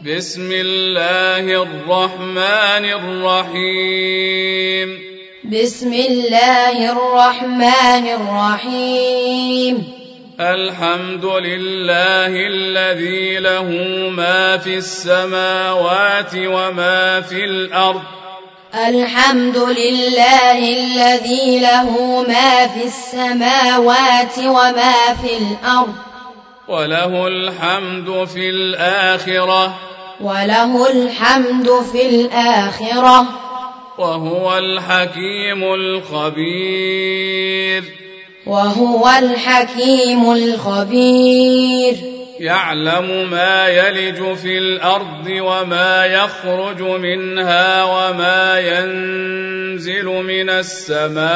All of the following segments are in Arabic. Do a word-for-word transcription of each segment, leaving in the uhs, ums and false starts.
بسم الله الرحمن الرحيم بسم الله الرحمن الرحيم الحمد لله الذي له ما في السماوات وما في الأرض الحمد لله الذي له ما في السماوات وما في الأرض وله الحمد في الآخرة وله الحمد في الآخرة وهو الحكيم الخبير وهو الحكيم الخبير يعلم ما يلج في الأرض وما يخرج منها وما ينزل من السماء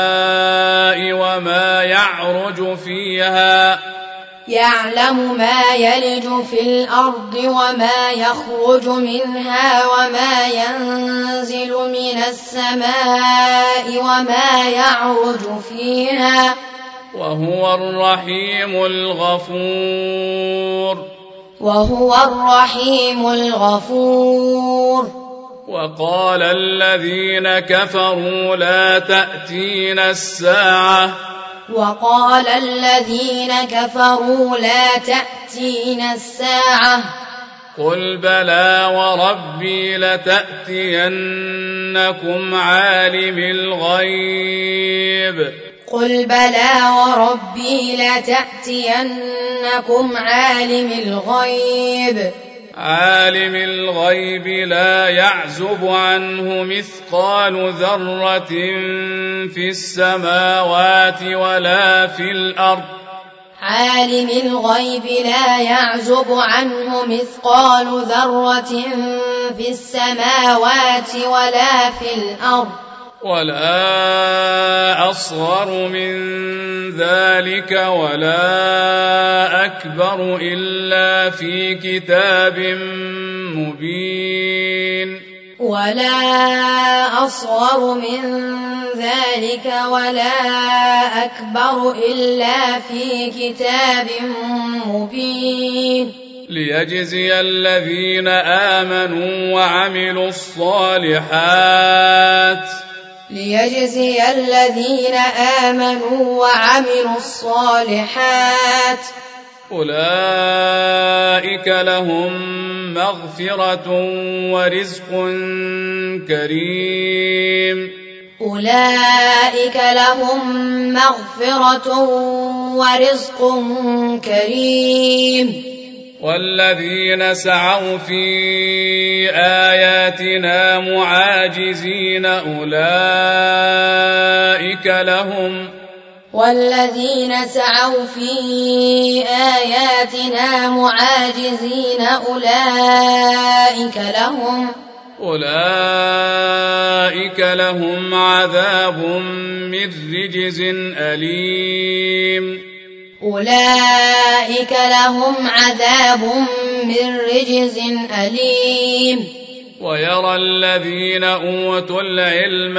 وما يعرج فيها يعلم ما يلج في الأرض وما يخرج منها وما ينزل من السماء وما يعرج فيها وهو الرحيم الغفور وهو الرحيم الغفور وقال الذين كفروا لا تأتينا الساعة وقال الذين كفروا لا تأتينا الساعة قل بلى وربي لتأتينكم عالم الغيب قل بلى وربي لتأتينكم عالم الغيب عالم الغيب لا يعزب عنه مثقال ذرة في السماوات ولا في الأرض عالم الغيب لا يعزب عنه مثقال ذرة في السماوات ولا في الأرض ولا أصغر من ذلك ولا أكبر إلا في كتاب مبين ولا أصغر من ذلك ولا أكبر إلا في كتاب مبين ليجزي الذين آمنوا وعملوا الصالحات ليجزي الذين آمنوا وعملوا الصالحات أولئك لهم مغفرة ورزق كريم أولئك لهم مغفرة ورزق كريم والذين سعوا في آياتنا معاجزين أولئك لهم والذين سعوا في آياتنا معاجزين أولئك لهم أولئك لهم عذاب من رجز أليم أولئك لهم عذاب من رجز أليم ويرى الذين أوتوا العلم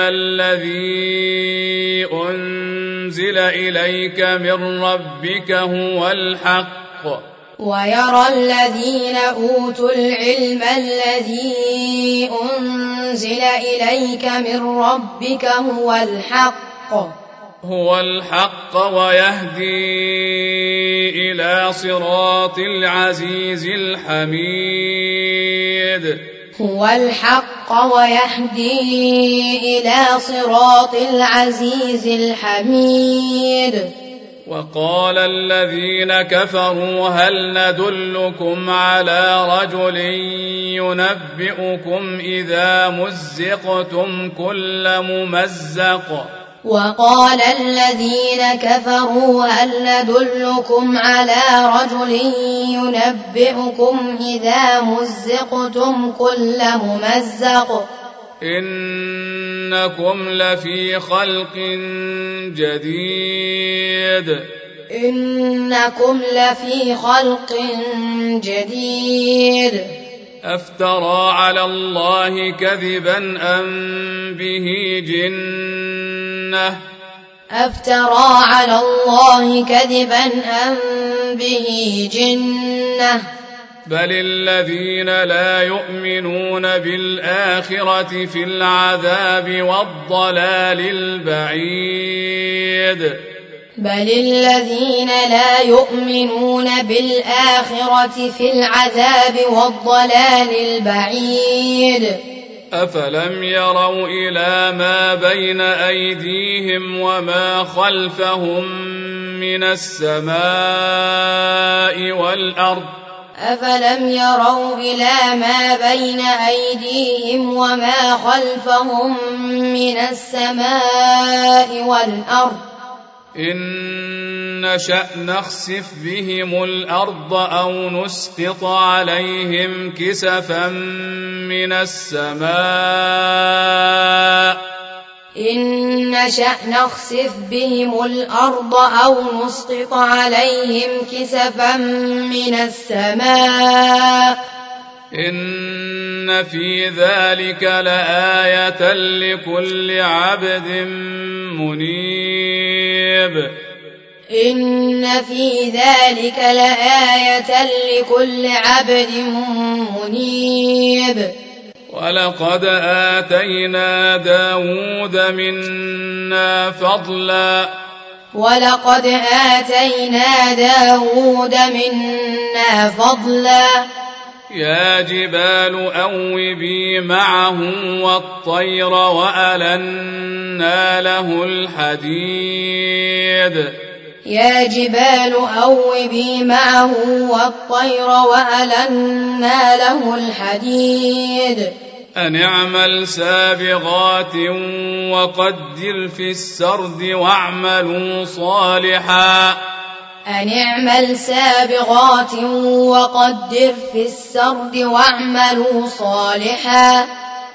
الذي أنزل إليك من ربك هو الحق ويرى الذين أوتوا العلم الذي أنزل إليك من ربك هو الحق هو الحق ويهدي إلى صراط العزيز الحميد هو الحق ويهدي إلى صراط العزيز الحميد وقال الذين كفروا هل ندلكم على رجل ينبئكم إذا مزقتم كل ممزق وقال الذين كفروا هل ندلكم على رجل ينبئكم إذا مزقتم كل ممزق إنكم لفي خلق جديد إنكم لفي خلق جديد أفترى على الله كذبا أم به جنة أفترى على الله كذبا أم به جنة بل الذين لا يؤمنون بالآخرة في العذاب والضلال البعيد بل الذين لا يؤمنون بالآخرة في العذاب والضلال البعيد أفلم يروا إلى ما بين أيديهم وما خلفهم من السماء والأرض أفلم يروا إلى ما بين أيديهم وما خلفهم من السماء والأرض إن نشأ نخسف بهم الأرض أو نسقط عليهم كسفا من السماء إن نشأ نخسف بهم الأرض أو نسقط عليهم كسفا من السماء إن في ذلك لآية لكل عبد منيب إن في ذلك لآية لكل عبد منيب ولقد آتينا داود منا فضلا ولقد آتينا داود منا فضلا يا جبال أوبي معه والطير وألنا له الحديد يا جبال أوبي معه والطير وألنا له الحديد أن اعمل سابغات وقدر في السرد واعملوا صالحا أن اعمل سابغات وقدر في السرد واعملوا صالحا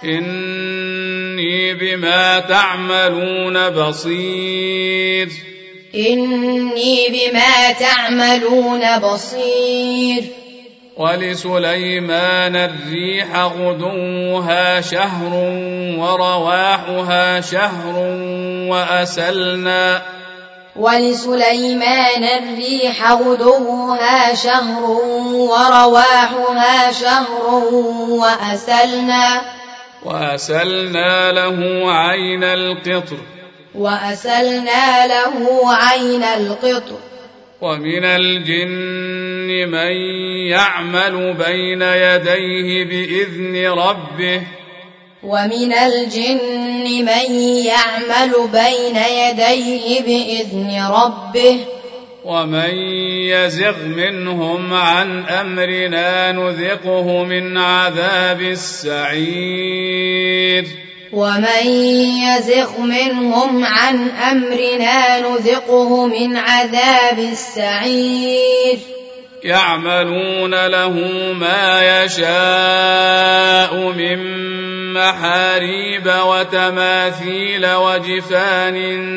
إني بما تعملون بصير إني بما تعملون بصير ولسليمان الريح غدوها شهر ورواحها شهر وأسلنا ولسليمان الريح غدوها شهر ورواحها شهر وأسلنا وأسلنا له عين القطر وأسلنا له عين القطر ومن الجن من يعمل بين يديه بإذن ربه ومن الجن من يعمل بين يديه بإذن ربه ومن يزغ منهم عن أمرنا نذقه من عذاب السعير ومن يزغ منهم عن أمرنا نذقه من عذاب السعير يعملون له ما يشاء من محاريب وتماثيل وجفان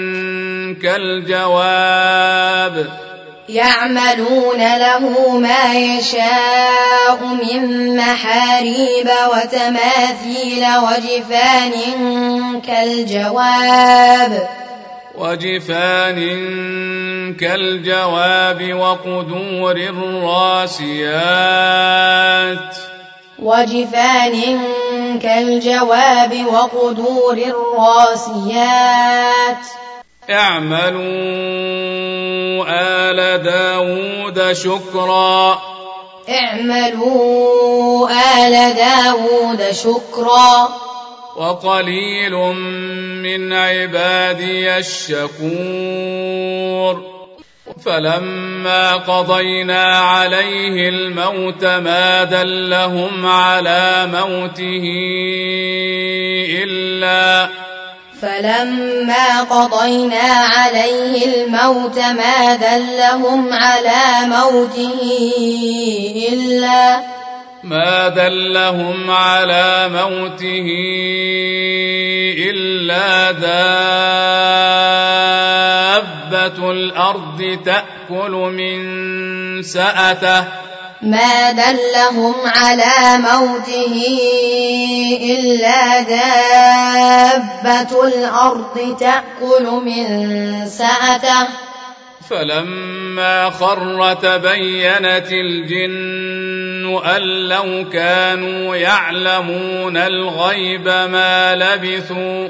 كالجواب يعملون له ما يشاء من محاريب وتماثيل وجفان كالجواب وجفان كالجواب وقدور الراسيات وجفان كالجواب وقدور الراسيات اعملوا آل داود شكرا اعملوا آل داود شكرا وقليل من عبادي الشكور فلما قضينا عليه الموت ما دلهم على موته إلا فلما قضينا عليه الموت ما دلهم على موته إلا ما دلهم على موته إلا دابة الأرض تأكل من سأته ما دلهم على موته إلا دابة الأرض تأكل من سأته فلما خر تبينت الجن أن لو كانوا يعلمون الغيب ما لبثوا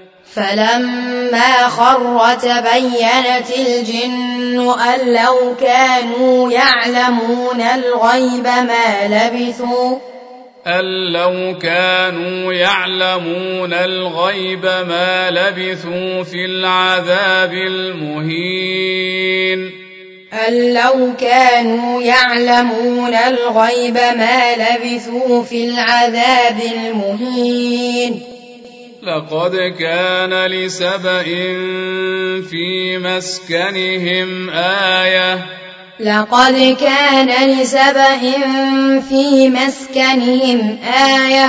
فلما خر تبينت الجن أن لو كانوا يعلمون الغيب ما لبثوا أن لو كانوا يعلمون الغيب ما لبثوا في العذاب المهين أن لو كانوا يعلمون الغيب ما لبثوا في العذاب المهين لقد كان لسبإ في مسكنهم آية لقد كان لسبإ في مسكنهم آية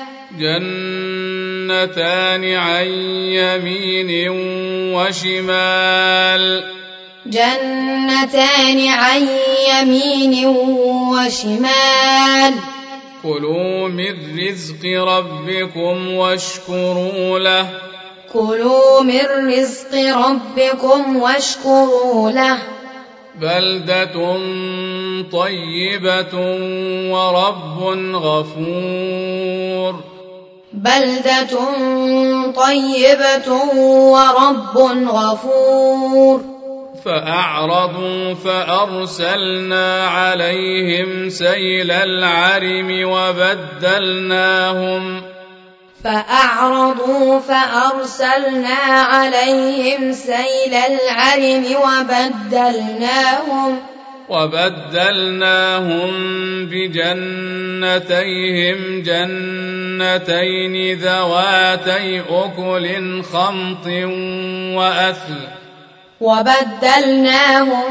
جنتان عن يمين وشمال جنتان عن يمين وشمال كلوا من رزق ربكم واشكروا له كلوا من رزق ربكم واشكروا له بلدة طيبة ورب غفور بلدة طيبة ورب غفور فأعرضوا فأرسلنا عليهم سيل العرم وبدلناهم فأعرضوا فأرسلنا عليهم سيل العرم وبدلناهم وبدلناهم بجنتيهم جنتين ذواتي أكل خمط وأثل وبدلناهم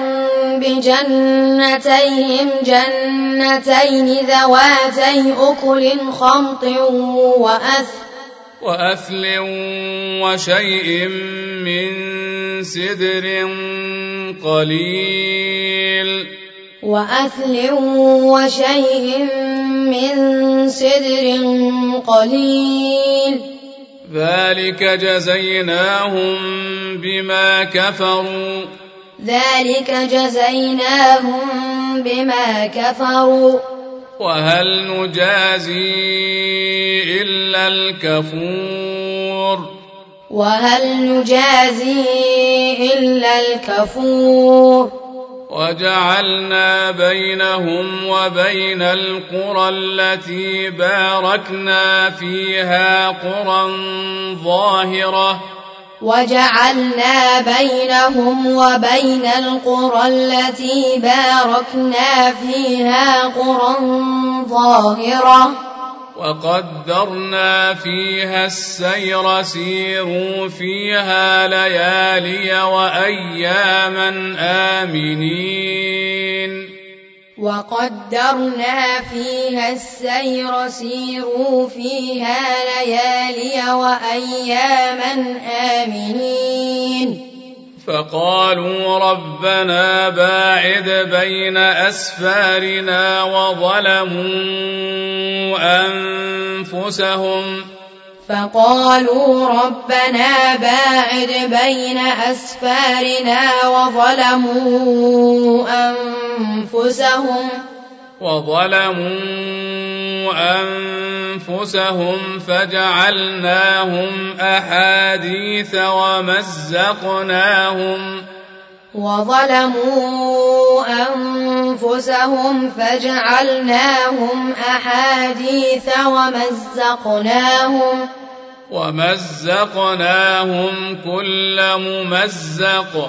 بجنتيهم جنتين ذواتي أكل خمط وأثل وأثل وشيء من سدر قليل وأثل وشيء من سدر قليل ذلك جزيناهم بما كفروا ذلك جزيناهم بما كفروا وهل نجازي إلا الكفور وهل نجازي إلا الكفور وجعلنا بينهم وبين القرى التي باركنا فيها قرى ظاهرة وجعلنا بينهم وبين القرى التي باركنا فيها قرى ظاهرة وقدرنا فيها السير سيروا فيها ليالي وأياما آمنين وقدرنا فيها السير سيروا فيها ليالي وأياما آمنين فقالوا ربنا باعد بين أسفارنا وظلموا أنفسهم فقالوا ربنا باعد بين أسفارنا وظلموا أنفسهم وظلموا أنفسهم فجعلناهم أحاديث ومزقناهم وظلموا أنفسهم فجعلناهم أحاديث ومزقناهم ومزقناهم كل ممزق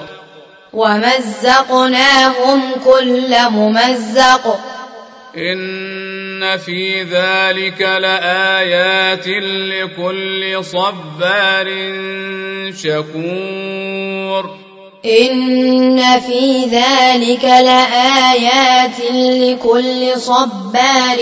ومزقناهم كل ممزق إن في ذلك لآيات لكل صبار شكور إن في ذلك لآيات لكل صبار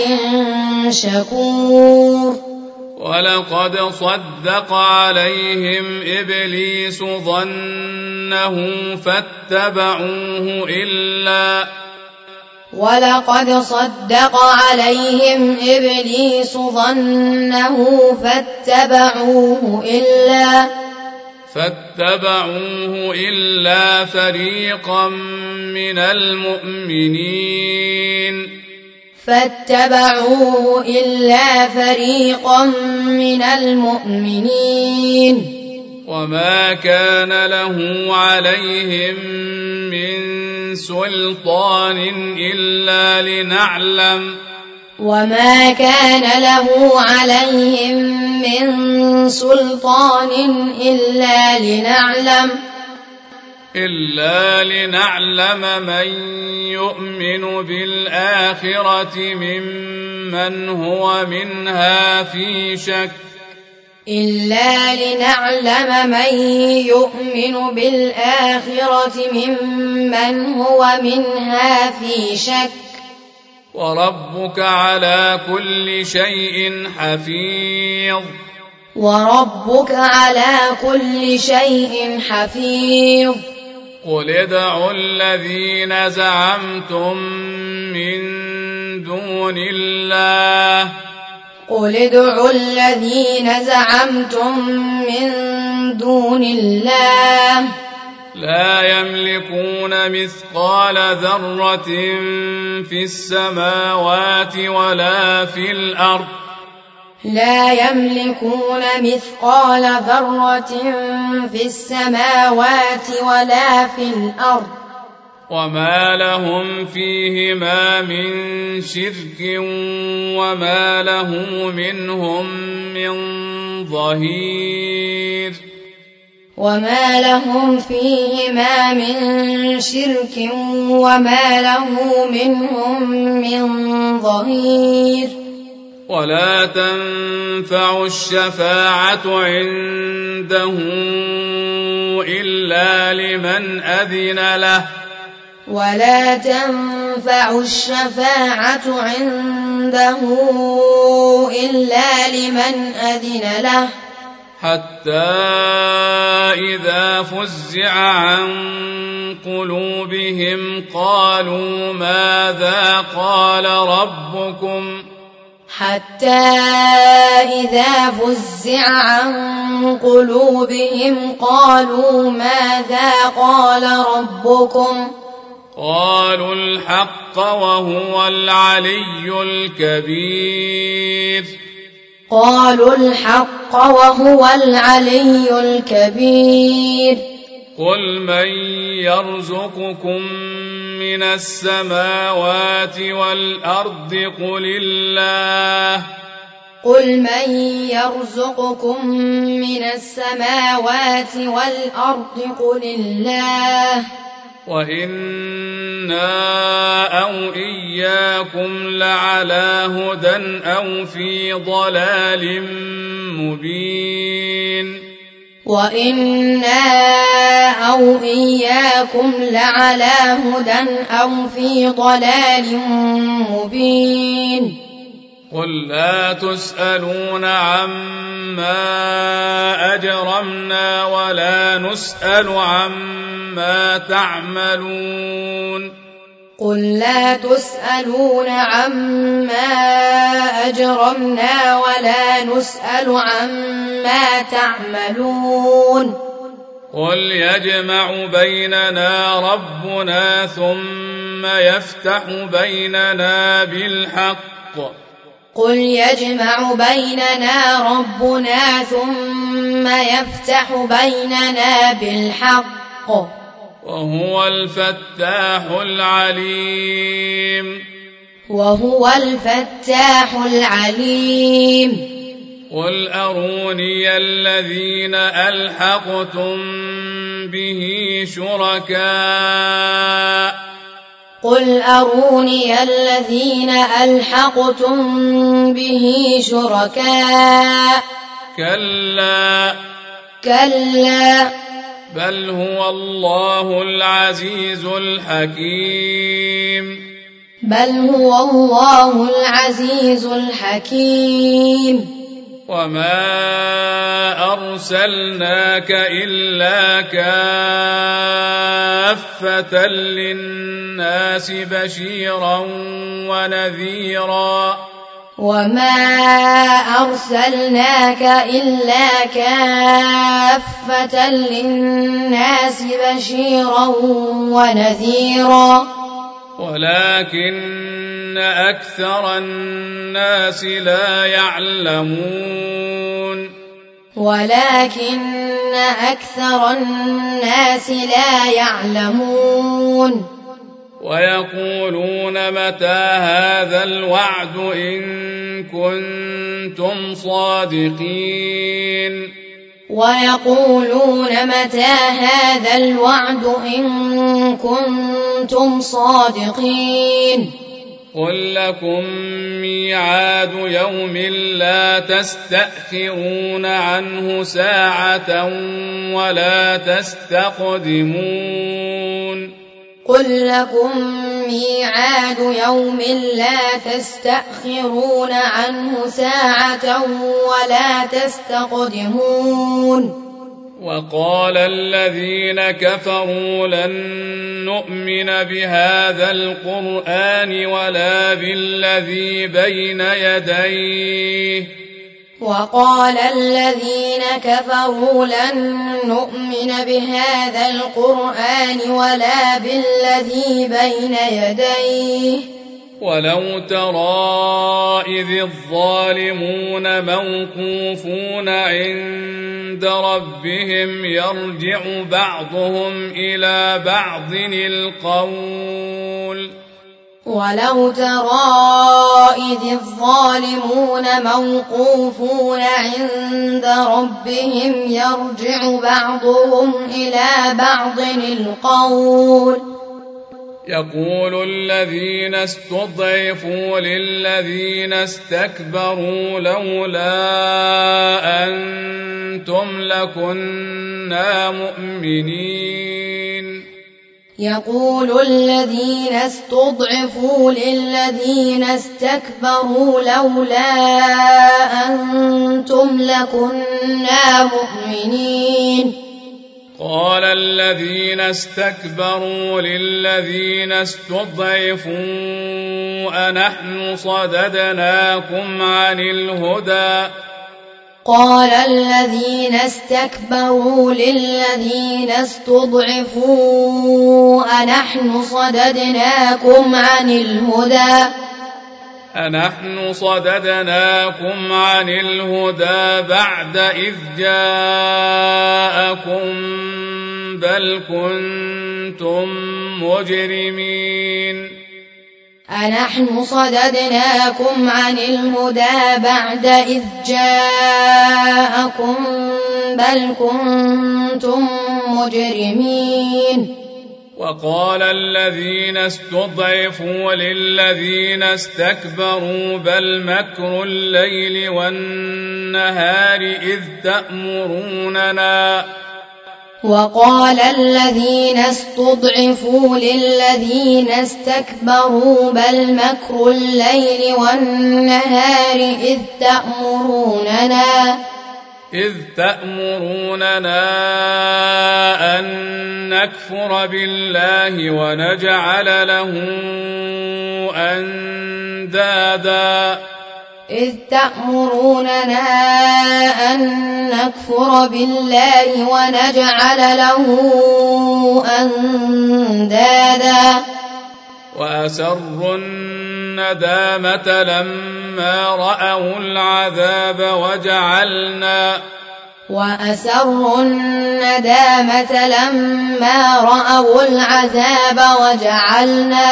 شكور ولقد صدق عليهم إبليس ظنه فاتبعوه إلا ولقد صدق عليهم إبليس ظنه فاتبعوه إلا فاتبعوه إلا فريقا من المؤمنين فاتبعوه إلا فريقا من المؤمنين وما كان له عليهم من سلطان إلا لنعلم وما كان له عليهم من سلطان إلا لنعلم إلا لنعلم من يؤمن بالآخرة ممن هو منها في شك إلا لنعلم من يؤمن بالآخرة ممن هو منها في شك وربك على كل شيء حفيظ وربك على كل شيء حفيظ قل ادعوا الذين زعمتم من دون الله قل ادعوا الذين زعمتم من دون الله لا يملكون مثقال ذرة في السماوات ولا في الأرض لا يملكون مثقال ذرة في السماوات ولا في الأرض وما لهم فيهما من شرك وما له منهم من ظهير وما لهم فيهما من شرك وما له منهم من ظهير ولا تنفع الشفاعة عنده إلا لمن أذن له ولا تنفع الشفاعة عنده إلا لمن أذن له حتى إذا فزع عن قلوبهم قالوا ماذا قال ربكم حتى إذا فزع عن قلوبهم قالوا ماذا قال ربكم قالوا الحق وهو العلي الكبير قالوا الحق وهو العلي الكبير قل من يرزقكم من السماوات والأرض قل الله قل من يرزقكم من السماوات والأرض قل الله وإنا أو إياكم لعلى هدى أو في ضلال مبين وإنا أو إياكم لعلى هدى أو في ضلال مبين قل لا تسألون عما أجرمنا ولا نسأل عما تعملون قل لا تسألون عما أجرمنا ولا نسأل عما تعملون قل يجمع بيننا ربنا ثم يفتح بيننا بالحق قل يجمع بيننا ربنا ثم يفتح بيننا بالحق وهو الفتاح العليم وهو الفتاح العليم قل أروني الذين ألحقتم به شركاء قل أروني الذين ألحقتم به شركاء كلا كلا بل هو الله العزيز الحكيم بل هو الله العزيز الحكيم وما أرسلناك إلا كافة للناس بشيرا ونذيرا وما أرسلناك إلا كافة للناس بشيرا ونذيرا ولكن أكثر الناس لا يعلمون ولكن أكثر الناس لا يعلمون ويقولون متى هذا الوعد إن كنتم صادقين ويقولون متى هذا الوعد إن كنتم صادقين قل لكم ميعاد يوم لا تستأخرون عنه ساعة ولا تستقدمون قل لكم ميعاد يوم لا تستأخرون عنه ساعة ولا تستقدمون وقال الذين كفروا لن نؤمن بهذا القرآن ولا بالذي بين يديه وقال الذين كفروا لن نؤمن بهذا القرآن ولا بالذي بين يديه ولو ترى إذ الظالمون موقوفون عند ربهم يرجع بعضهم إلى بعض القول ولو ترى إذ الظالمون موقوفون عند ربهم يرجع بعضهم إلى بعض القول يقول الذين استضعفوا للذين استكبروا لولا أنتم لكنا مؤمنين يقول الذين استضعفوا للذين استكبروا لولا أنتم لكنا مؤمنين قال الذين استكبروا للذين استضعفوا أنحن صددناكم عن الهدى قال الذين استكبروا للذين استضعفوا أنحن صددناكم عن الهدى أنحن صددناكم عن الهدى بعد إذ جاءكم بل كنتم مجرمين أنحن صددناكم عن الهدى بعد إذ جاءكم بل كنتم مجرمين وقال الذين استضعفوا للذين استكبروا بل مكر الليل والنهار إذ تأمروننا وقال الذين استضعفوا للذين استكبروا بل مكر الليل والنهار إذ تأمروننا إذ تأمروننا أن نكفر بالله ونجعل له أندادا إذ تأمروننا أن نكفر بالله ونجعل له أندادا وأسروا الندامة لما رأوا العذاب وجعلنا وأسروا الندامة لما رأوا العذاب وجعلنا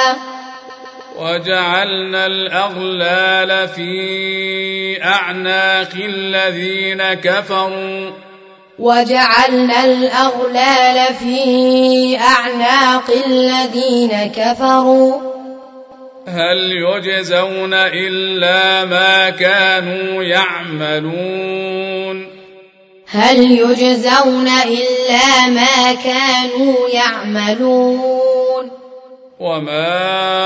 وجعلنا الأغلال في أعناق الذين كفروا وجعلنا الأغلال في أعناق الذين كفروا هل يجزون إلا ما كانوا يعملون هل يجزون إلا ما كانوا يعملون وما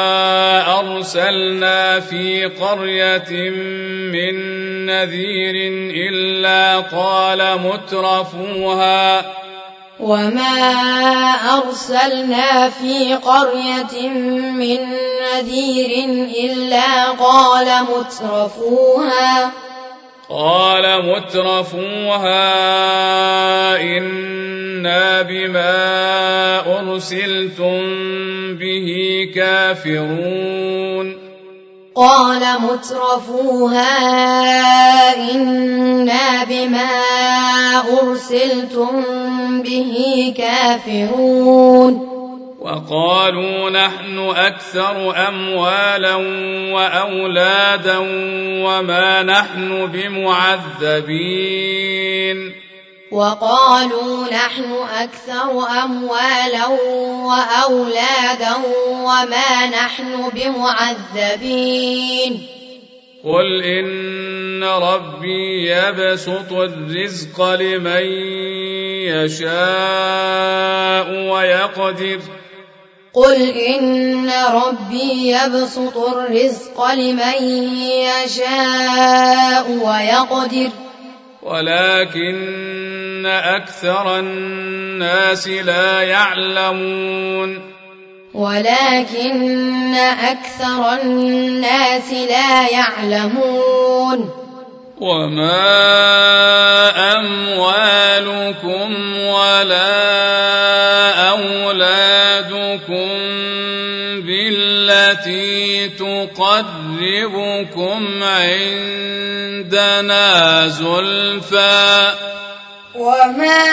أرسلنا في قرية من نذير إلا قال مترفوها وما أرسلنا في قرية من نذير إلا قال مترفوها قال مترفوها إنا بما أرسلتم به كافرون قال مترفوها إنا بما أرسلتم به كافرون وقالوا نحن أكثر أموالا وأولادا وما نحن بمعذبين وقالوا نحن أكثر أموالا وأولادا وما نحن بمعذبين قل إن ربي يبسط الرزق لمن يشاء ويقدر قل إن ربي يبسط الرزق لمن يشاء ويقدر ولكن أكثر الناس لا يعلمون ولكن أكثر الناس لا يعلمون وما أموالكم ولا أولادكم بالتي تقربكم عندنا زلفى وما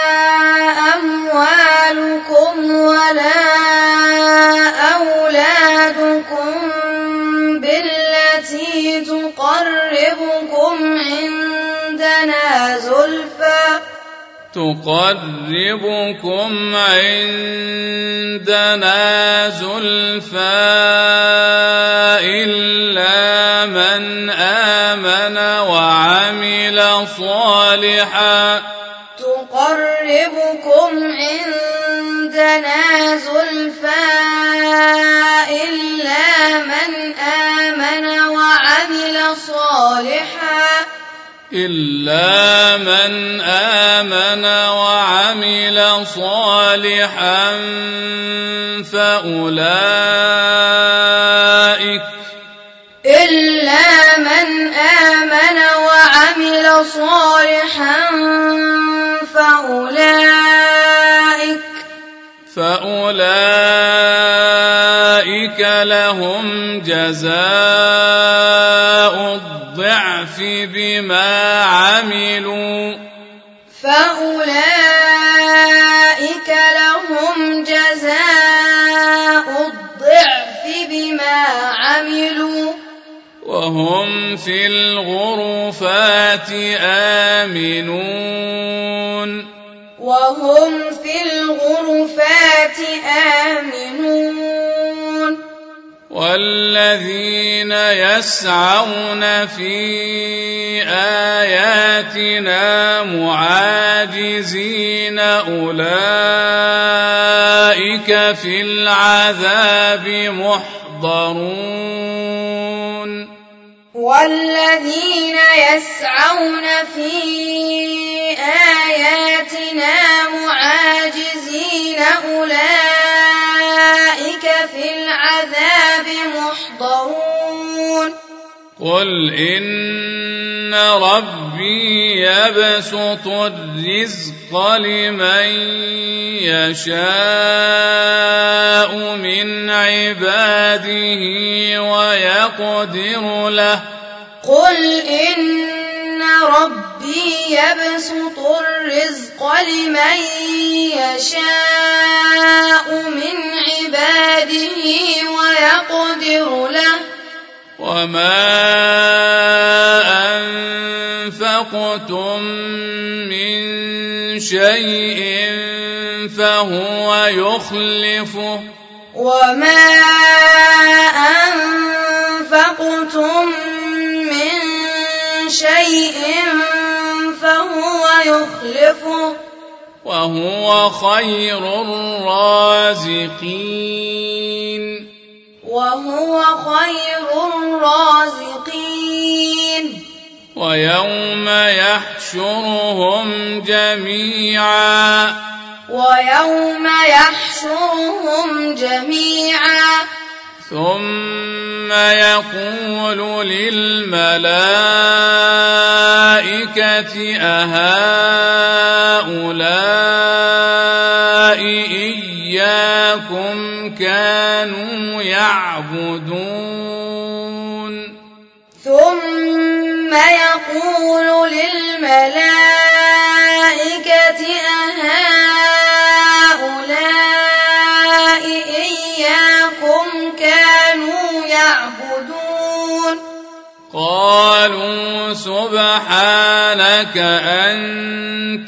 أموالكم ولا أولادكم بالتي تقربكم عندنا زلفى تقربكم عندنا زلفى إلا من آمن وعمل صالحا تقربكم عندنا زلفى إلا من آمن وعمل صالحا إلا من آمن وعمل صالحا فأولئك إلا من آمن وعمل صالحا فأولئك فأولئك لهم جزاء الضعف بما عملوا فأولئك لهم جزاء الضعف بما عملوا وهم في الغرفات آمنون وهم في الغرفات آمنون والذين يسعون في آياتنا معاجزين أولئك في العذاب محضرون والذين يسعون في آياتنا معاجزين أولئك في العذاب محضرون قل إن ربي يبسط الرزق لمن يشاء من عباده ويقدر له قل إن ربي يبسط الرزق لمن يشاء من عباده ويقدر له وما أنفقتم من شيء فهو يخلفه وما أنفقتم من شيء فهو يخلفه وهو خير الرازقين وهو خير الرازقين ويوم يحشرهم جميعا ويوم يحشرهم جميعا ثم يقول للملائكة الملائكة أهؤلاء إياكم كانوا يعبدون ثم يقول للملائكة أهؤلاء إياكم كانوا يعبدون قالوا سبحانك أنت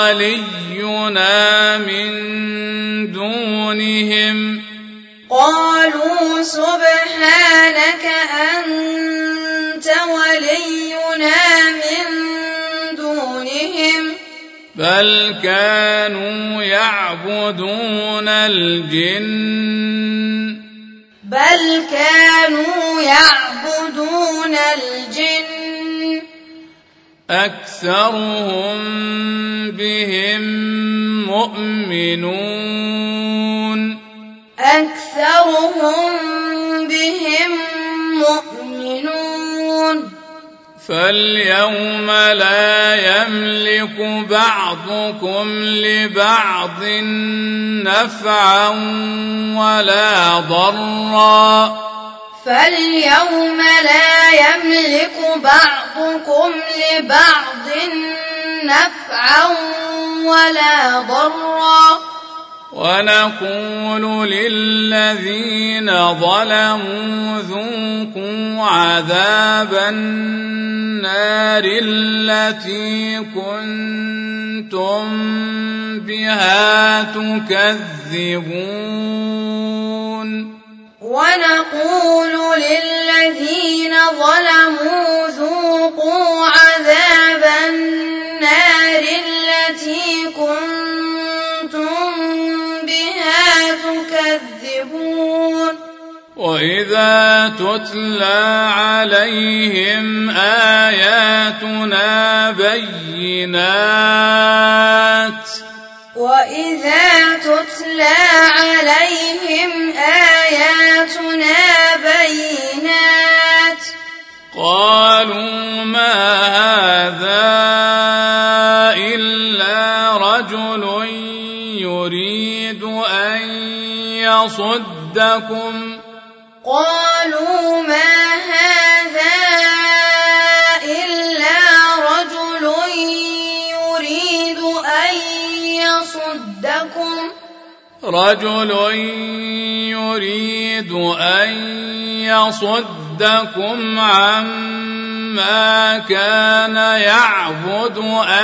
ولينا من دونهم قالوا سبحانك أنت ولينا من دونهم بل كانوا يعبدون الجن بل كانوا يعبدون الجن أكثرهم بهم مؤمنون أكثرهم بهم مؤمنون فاليوم لا يملك بعضكم لبعض نفعا ولا ضرا فاليوم لا يملك بعضكم لبعض نفعا ولا ضرا ونقول للذين ظلموا ذوقوا عذاب النار التي كنتم بها تكذبون ونقول للذين ظلموا ذوقوا عذاب النار التي كنتم بها تكذبون وإذا تتلى عليهم آياتنا بينات وإذا تتلى عليهم آياتنا بينات قالوا ما هذا إلا رجل يريد أن يصدكم قالوا ما هذا إلا رجل يريد أن يصدكم رجل يريد أن يصدكم عما كان يعبد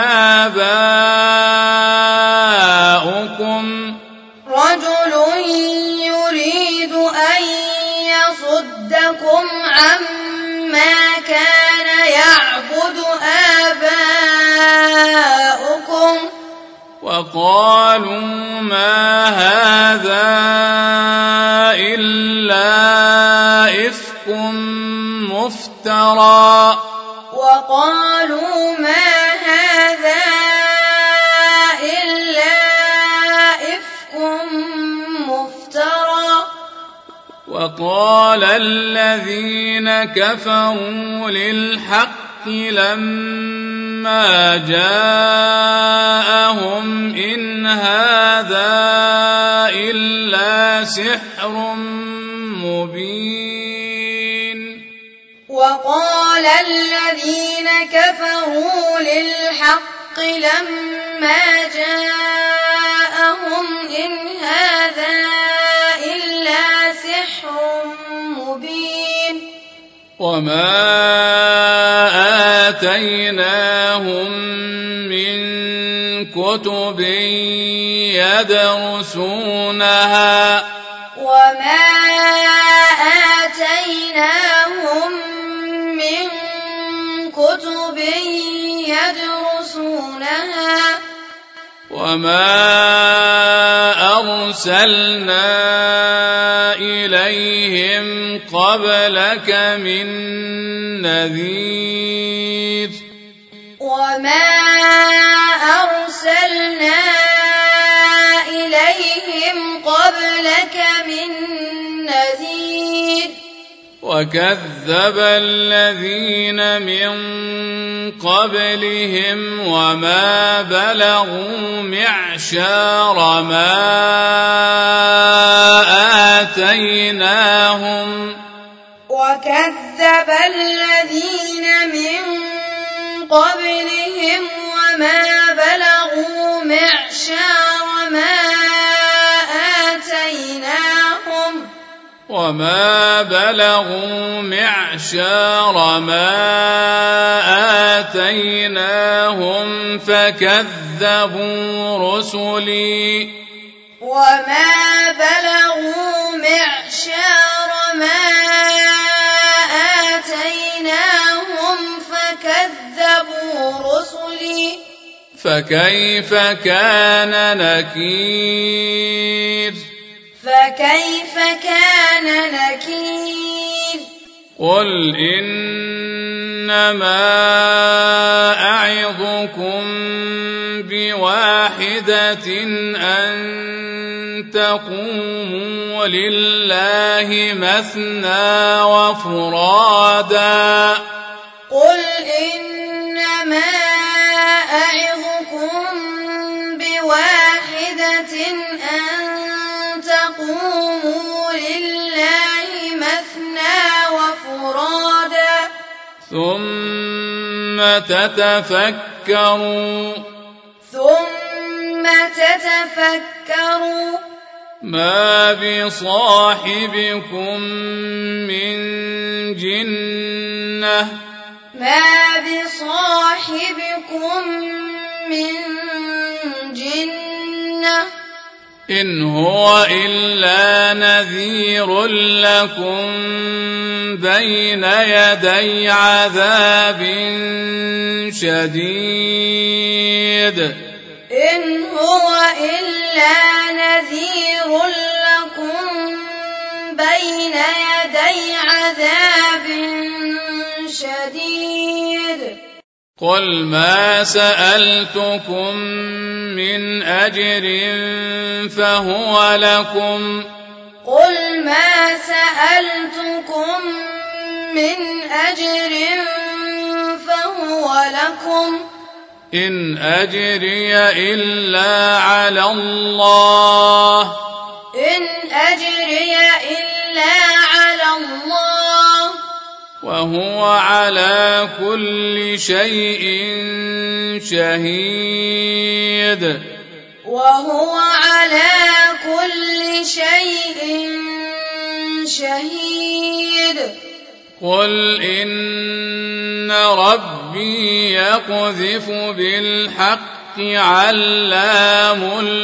آباؤكم رجل يريد أن يصدكم عما كان يعبد آباؤكم وقالوا ما هذا إلا إفك مفترى وقالوا ما هذا إلا إفك مفترى وقال الذين كفروا للحق لما جاءهم إن هذا إلا سحر مبين وقال الذين كفروا للحق لما جاءهم إن هذا إلا سحر مبين وما آتيناهم من كتب يدرسونها وما آتيناهم من كتب يدرسونها وما أرسلنا إليهم قبلك من نذير وما أرسلنا إليهم قبلك من نذير وكذب الذين من قبلهم وما بلغوا معشار ما آتيناهم وكذب الذين من قبلهم وما بلغوا معشار ما آتيناهم وما بلغوا معشار ما آتيناهم فكذبوا رسلي وما بلغوا معشار ما آتيناهم فكذبوا رسلي فكيف كان نكير فكيف كان نكير قل إنما أعظكم بواحدة أن تقوموا لله مثنى وفرادا قل إنما أعظكم بواحدة أن تقوموا لله مثنى وفرادا ثم تتفكروا ثم تتفكروا ما بصاحبكم من جنة ما بصاحبكم من جنة إن هو إلا نذير لكم بين يدي عذاب شديد إن هو إلا نذير لكم بين يدي عذاب شديد قل ما سألتكم من أجر فهو لكم قل ما سألتكم من أجر فهو لكم إن أجري إلا على الله إن أجري إلا على الله وهو على كل شيء شهيد وهو على كل شيء شهيد قل إن ربي يقذف بالحق علام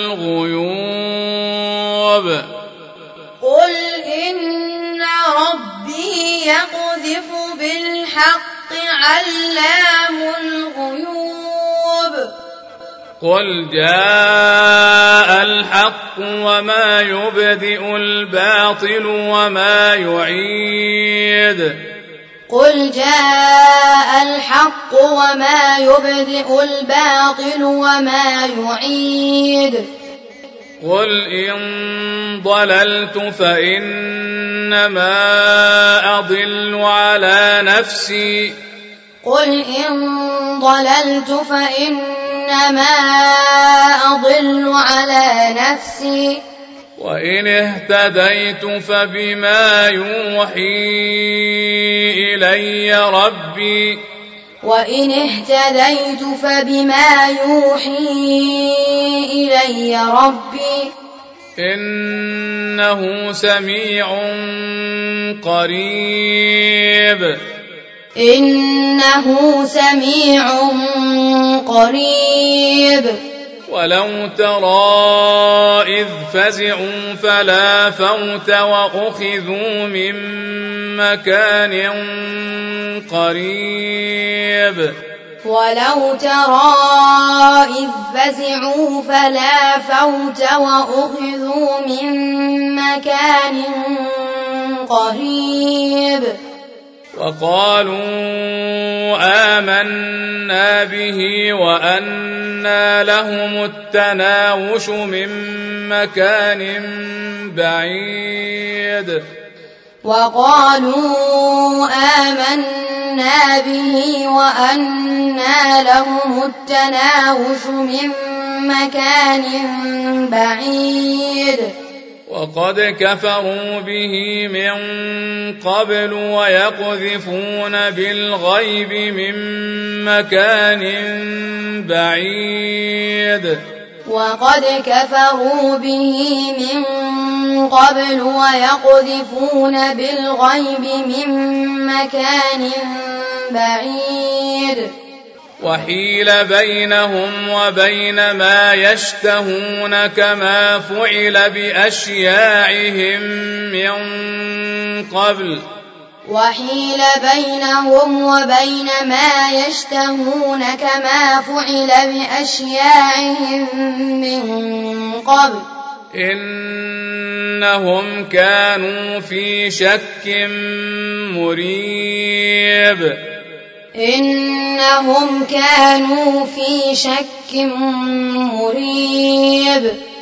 الغيوب قل إن ربي يقذف بالحق علام الغيوب قل جاء الحق وما يبدئ الباطل وما يعيد قل جاء الحق وما يبدئ الباطل وما يعيد قل إن ضللت فإنما أضل على نفسي قل إن ضللت فإنما أضل على نفسي وإن اهتديت فبما يوحي إلي ربي وإن اهتديت فبما يوحي إلي ربي إنه سميع قريب إنه سميع قريب ولو ترى إذ فزعوا فلا فوت وأخذوا من مكان قريب ولو ترى إذ فزعوا فلا فوت وأخذوا من مكان قريب وقالوا آمنا به وأنى لهم التناوش من مكان بعيد وقالوا آمنا به وأنى لهم التناوش من مكان بعيد وقد كفروا به من قبل ويقذفون بالغيب من مكان بعيد وقد كفروا به من قبل ويقذفون بالغيب من مكان بعيد وحيل بينهم وبين ما يشتهون كما فعل بأشياعهم من قبل وحيل بينهم وبين ما يشتهون كما فعل بأشياعهم من قبل إنهم كانوا في شك مريب إنهم كانوا في شك مريب